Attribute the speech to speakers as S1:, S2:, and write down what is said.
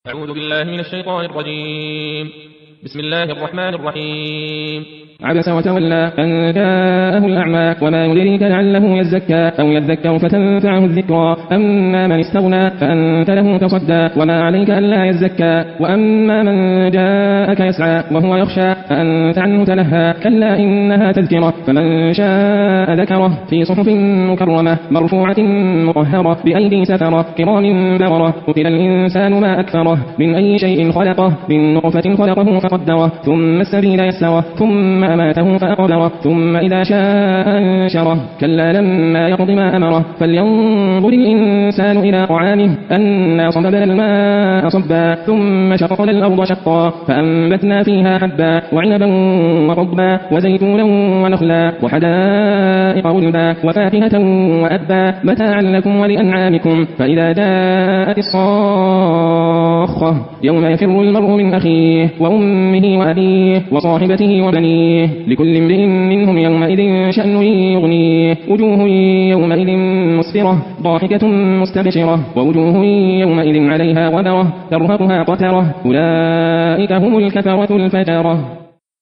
S1: أعوذ بالله من الشيطان الرجيم. بسم الله الرحمن الرحيم.
S2: عبس وتولى أن جاءه الأعمى وما يدريك لعله يزكى أو يذكر فتنفعه الذكرى أما من استغنى فأنت له تصدى وما عليك ألا يزكى وأما من جاءك يسعى وهو يخشى فأنت عنه تلهى كلا إنها تذكرة فمن شاء ذكره في صحف مكرمة مرفوعة مطهرة بأيدي سفرة كرام بررة قتل الإنسان ما أكثره من أي شيء خلقه من نطفة خلقه فقدره ثم السبيل يسره ثم أماته فأقبره ثم إذا شاء أنشره كلا لما يقض ما أمره فلينظر الإنسان إلى طعامه أنا صببنا الماء صبا ثم شققنا الأرض شقا فأنبتنا فيها حبا وعنبا وقضبا وزيتونا ونخلا وحدائق غلبا وفاكهة وأبا متاعا لكم ولأنعامكم فإذا جاءت الصاخة يوم يفر المرء من أخيه وأمه وأبيه وصاحبته وبنيه لكل امرئ منهم يومئذ شأن يغنيه وجوه يومئذ مسفرة ضاحكة مستبشرة ووجوه يومئذ عليها غبرة ترهقها قترة أولئك هم الكفرة الفجرة.